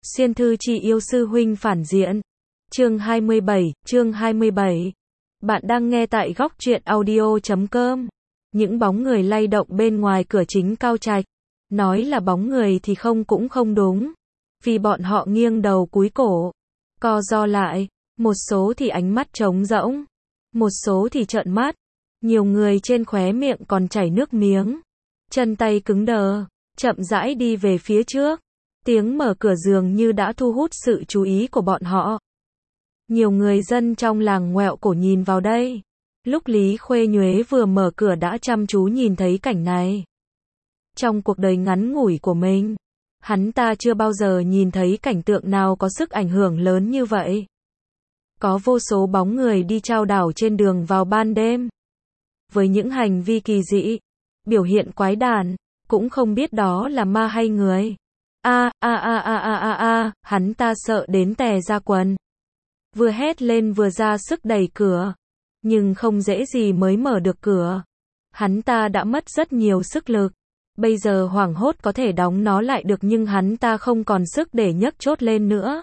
Xuyên thư chi yêu sư huynh phản diện. Chương 27. Bạn đang nghe tại góc truyện audio.com. Những bóng người lay động bên ngoài cửa chính Cao Trạch. Nói là bóng người thì không cũng không đúng. Vì bọn họ nghiêng đầu cúi cổ, co ro lại. Một số thì ánh mắt trống rỗng, một số thì trợn mắt. Nhiều người trên khóe miệng còn chảy nước miếng. Chân tay cứng đờ, chậm rãi đi về phía trước. Tiếng mở cửa dường như đã thu hút sự chú ý của bọn họ. Nhiều người dân trong làng ngoẹo cổ nhìn vào đây. Lúc Lý Khuê Nhuế vừa mở cửa đã chăm chú nhìn thấy cảnh này. Trong cuộc đời ngắn ngủi của mình, hắn ta chưa bao giờ nhìn thấy cảnh tượng nào có sức ảnh hưởng lớn như vậy. Có vô số bóng người đi chao đảo trên đường vào ban đêm. Với những hành vi kỳ dị, biểu hiện quái đản, cũng không biết đó là ma hay người. Hắn ta sợ đến tè ra quần. Vừa hét lên vừa ra sức đẩy cửa. Nhưng không dễ gì mới mở được cửa. Hắn ta đã mất rất nhiều sức lực. Bây giờ hoảng hốt có thể đóng nó lại được nhưng hắn ta không còn sức để nhấc chốt lên nữa.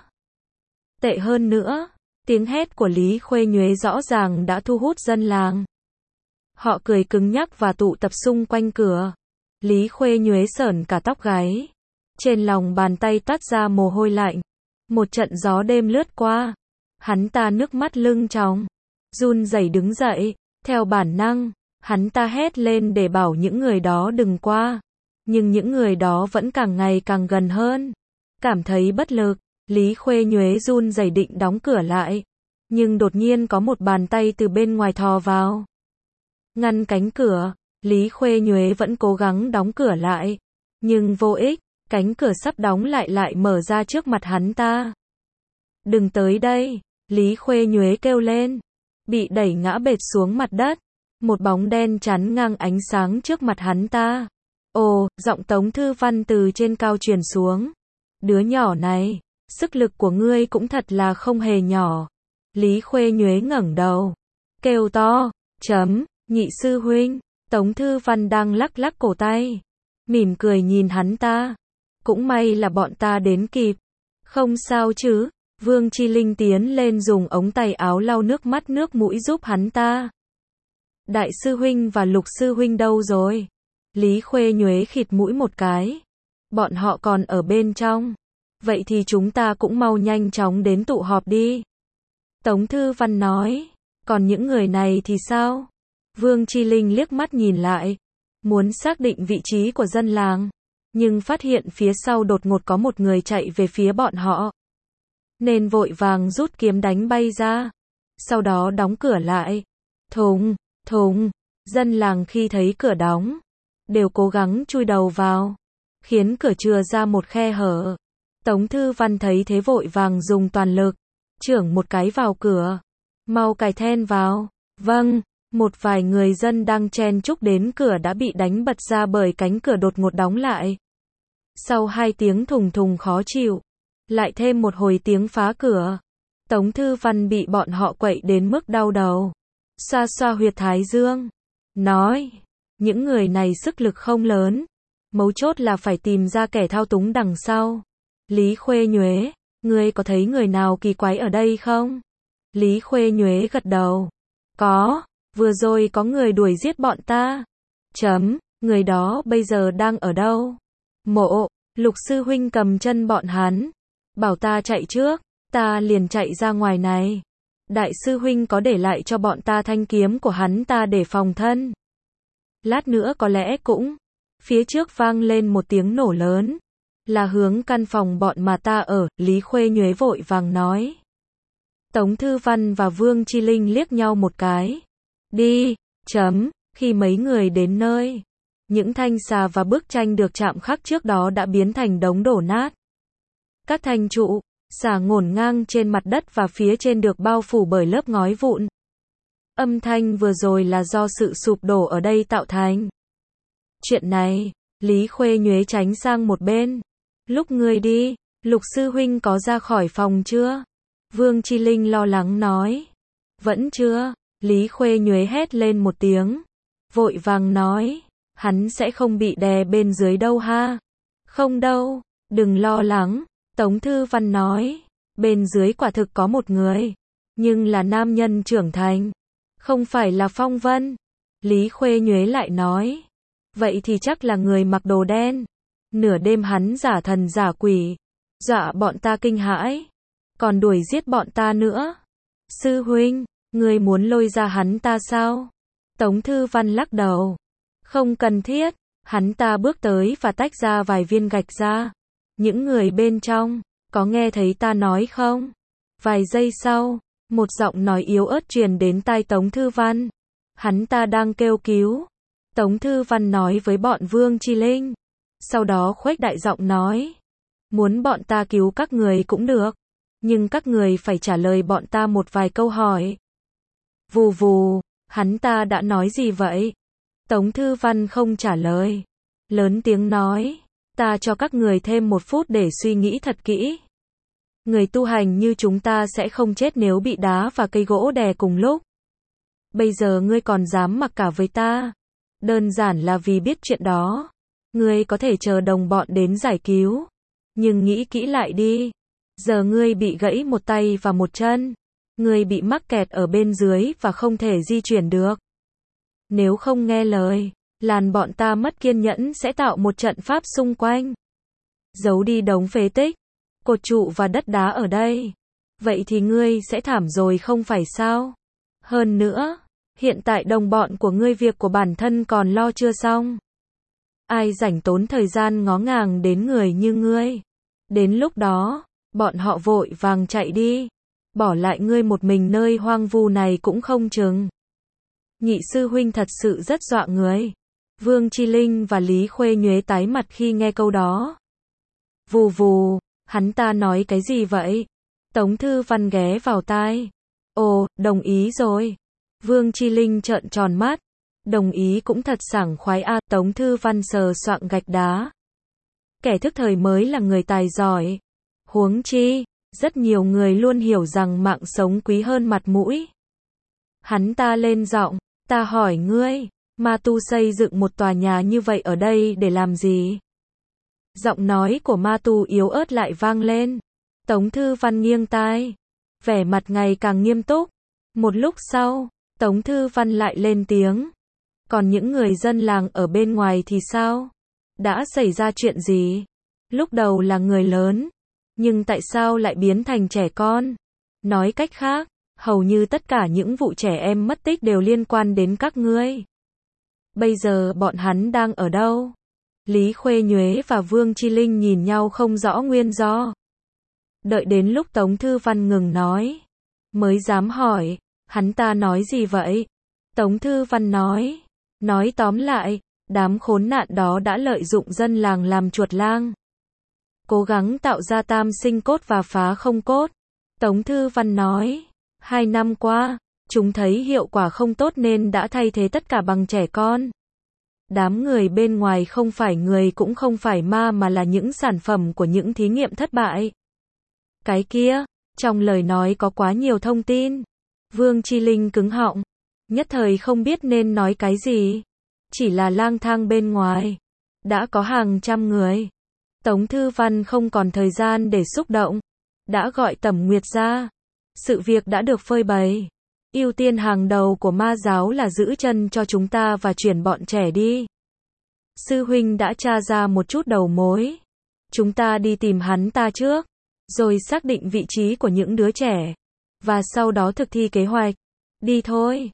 Tệ hơn nữa, tiếng hét của Lý Khuê Nhuế rõ ràng đã thu hút dân làng. Họ cười cứng nhắc và tụ tập xung quanh cửa. Lý Khuê Nhuế sởn cả tóc gáy. Trên lòng bàn tay toát ra mồ hôi lạnh. Một trận gió đêm lướt qua. Hắn ta nước mắt lưng tròng, run rẩy đứng dậy. Theo bản năng, hắn ta hét lên để bảo những người đó đừng qua. Nhưng những người đó vẫn càng ngày càng gần hơn. Cảm thấy bất lực, Lý Khuê Nhuế run rẩy định đóng cửa lại. Nhưng đột nhiên có một bàn tay từ bên ngoài thò vào. Ngăn cánh cửa, Lý Khuê Nhuế vẫn cố gắng đóng cửa lại. Nhưng vô ích, cánh cửa sắp đóng lại mở ra trước mặt hắn ta. Đừng tới đây, Lý Khuê Nhuế kêu lên. Bị đẩy ngã bệt xuống mặt đất. Một bóng đen chắn ngang ánh sáng trước mặt hắn ta. Ồ, giọng Tống Thư Văn từ trên cao truyền xuống. Đứa nhỏ này, sức lực của ngươi cũng thật là không hề nhỏ. Lý Khuê Nhuế ngẩng đầu, kêu to, nhị sư huynh. Tống Thư Văn đang lắc lắc cổ tay, mỉm cười nhìn hắn ta. Cũng may là bọn ta đến kịp. Không sao chứ? Vương Chi Linh tiến lên dùng ống tay áo lau nước mắt nước mũi giúp hắn ta. Đại sư huynh và Lục sư huynh đâu rồi? Lý Khuê Nhuế khịt mũi một cái. Bọn họ còn ở bên trong. Vậy thì chúng ta cũng mau nhanh chóng đến tụ họp đi. Tống Thư Văn nói. Còn những người này thì sao? Vương Chi Linh liếc mắt nhìn lại. Muốn xác định vị trí của dân làng. Nhưng phát hiện phía sau đột ngột có một người chạy về phía bọn họ. Nên vội vàng rút kiếm đánh bay ra. Sau đó đóng cửa lại. Thùng. Dân làng khi thấy cửa đóng, đều cố gắng chui đầu vào. Khiến cửa chừa ra một khe hở. Tống Thư Văn thấy thế vội vàng dùng toàn lực. Chưởng một cái vào cửa. Mau cài then vào. Vâng. Một vài người dân đang chen chúc đến cửa đã bị đánh bật ra bởi cánh cửa đột ngột đóng lại. Sau 2 tiếng thùng khó chịu, lại thêm một hồi tiếng phá cửa. Tống Thư Văn bị bọn họ quậy đến mức đau đầu. Xoa xoa huyệt thái dương. Nói, những người này sức lực không lớn. Mấu chốt là phải tìm ra kẻ thao túng đằng sau. Lý Khuê Nhuế, ngươi có thấy người nào kỳ quái ở đây không? Lý Khuê Nhuế gật đầu. Có, vừa rồi có người đuổi giết bọn ta. Người đó bây giờ đang ở đâu? Mộ, Lục sư huynh cầm chân bọn hắn. Bảo ta chạy trước, ta liền chạy ra ngoài này. Đại sư huynh có để lại cho bọn ta thanh kiếm của hắn ta để phòng thân. Lát nữa có lẽ cũng. Phía trước vang lên một tiếng nổ lớn. Là hướng căn phòng bọn mà ta ở, Lý Khuê Nhuế vội vàng nói. Tống Thư Văn và Vương Chi Linh liếc nhau một cái. Đi, khi mấy người đến nơi. Những thanh xà và bức tranh được chạm khắc trước đó đã biến thành đống đổ nát. Các thanh trụ, xà ngổn ngang trên mặt đất và phía trên được bao phủ bởi lớp ngói vụn. Âm thanh vừa rồi là do sự sụp đổ ở đây tạo thành. Chuyện này, Lý Khuê Nhuế tránh sang một bên. Lúc ngươi đi, Lục sư huynh có ra khỏi phòng chưa? Vương Chi Linh lo lắng nói. Vẫn chưa. Lý Khuê Nhuế hét lên một tiếng. Vội vàng nói. Hắn sẽ không bị đè bên dưới đâu ha. Không đâu, đừng lo lắng. Tống Thư Văn nói, bên dưới quả thực có một người, nhưng là nam nhân trưởng thành, không phải là Phong Vân. Lý Khuê Nhuế lại nói, vậy thì chắc là người mặc đồ đen. Nửa đêm hắn giả thần giả quỷ, dọa bọn ta kinh hãi, còn đuổi giết bọn ta nữa. Sư huynh, ngươi muốn lôi ra hắn ta sao? Tống Thư Văn lắc đầu, không cần thiết. Hắn ta bước tới và tách ra vài viên gạch ra. Những người bên trong, có nghe thấy ta nói không? Vài giây sau, một giọng nói yếu ớt truyền đến tai Tống Thư Văn. Hắn ta đang kêu cứu. Tống Thư Văn nói với bọn Vương Chi Linh. Sau đó khuếch đại giọng nói, muốn bọn ta cứu các người cũng được, nhưng các người phải trả lời bọn ta một vài câu hỏi. Vù vù, hắn ta đã nói gì vậy? Tống Thư Văn không trả lời. Lớn tiếng nói, ta cho các người thêm 1 phút để suy nghĩ thật kỹ. Người tu hành như chúng ta sẽ không chết nếu bị đá và cây gỗ đè cùng lúc. Bây giờ ngươi còn dám mặc cả với ta. Đơn giản là vì biết chuyện đó. Ngươi có thể chờ đồng bọn đến giải cứu. Nhưng nghĩ kỹ lại đi. Giờ ngươi bị gãy một tay và một chân. Ngươi bị mắc kẹt ở bên dưới và không thể di chuyển được. Nếu không nghe lời, làn bọn ta mất kiên nhẫn sẽ tạo một trận pháp xung quanh. Giấu đi đống phế tích, cột trụ và đất đá ở đây. Vậy thì ngươi sẽ thảm rồi không phải sao? Hơn nữa, hiện tại đồng bọn của ngươi việc của bản thân còn lo chưa xong. Ai rảnh tốn thời gian ngó ngàng đến người như ngươi. Đến lúc đó, bọn họ vội vàng chạy đi. Bỏ lại ngươi một mình nơi hoang vu này cũng không chừng. Nhị sư huynh thật sự rất dọa người. Vương Chi Linh và Lý Khuê Nhuế tái mặt khi nghe câu đó. Vù vù, hắn ta nói cái gì vậy? Tống Thư Văn ghé vào tai. Ồ, đồng ý rồi. Vương Chi Linh trợn tròn mắt. Đồng ý cũng thật sảng khoái a. Tống Thư Văn sờ soạng gạch đá. Kẻ thức thời mới là người tài giỏi. Huống chi, rất nhiều người luôn hiểu rằng mạng sống quý hơn mặt mũi. Hắn ta lên giọng, ta hỏi ngươi, Ma Tu xây dựng một tòa nhà như vậy ở đây để làm gì? Giọng nói của Ma Tu yếu ớt lại vang lên. Tống Thư Văn nghiêng tai, vẻ mặt ngày càng nghiêm túc. Một lúc sau, Tống Thư Văn lại lên tiếng. Còn những người dân làng ở bên ngoài thì sao? Đã xảy ra chuyện gì? Lúc đầu là người lớn, nhưng tại sao lại biến thành trẻ con? Nói cách khác, hầu như tất cả những vụ trẻ em mất tích đều liên quan đến các ngươi. Bây giờ bọn hắn đang ở đâu? Lý Khuê Nhuế và Vương Chi Linh nhìn nhau không rõ nguyên do. Đợi đến lúc Tống Thư Văn ngừng nói, mới dám hỏi, hắn ta nói gì vậy? Tống Thư Văn nói tóm lại, đám khốn nạn đó đã lợi dụng dân làng làm chuột lang. Cố gắng tạo ra tam sinh cốt và phá không cốt. Tống Thư Văn nói, 2 năm qua, chúng thấy hiệu quả không tốt nên đã thay thế tất cả bằng trẻ con. Đám người bên ngoài không phải người cũng không phải ma mà là những sản phẩm của những thí nghiệm thất bại. Cái kia, trong lời nói có quá nhiều thông tin. Vương Chi Linh cứng họng, nhất thời không biết nên nói cái gì. Chỉ là lang thang bên ngoài, đã có hàng trăm người. Tống Thư Văn không còn thời gian để xúc động, đã gọi Tẩm Nguyệt ra. Sự việc đã được phơi bày. Ưu tiên hàng đầu của ma giáo là giữ chân cho chúng ta và chuyển bọn trẻ đi. Sư huynh đã tra ra một chút đầu mối. Chúng ta đi tìm hắn ta trước, rồi xác định vị trí của những đứa trẻ, và sau đó thực thi kế hoạch. Đi thôi.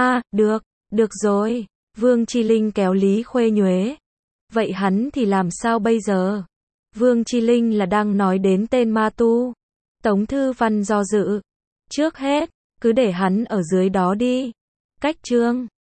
Được rồi. Vương Chi Linh kéo Lý Khuê Nhuế. Vậy hắn thì làm sao bây giờ? Vương Chi Linh là đang nói đến tên Ma Tu. Tống Thư Văn do dự. Trước hết, cứ để hắn ở dưới đó đi. Cách chương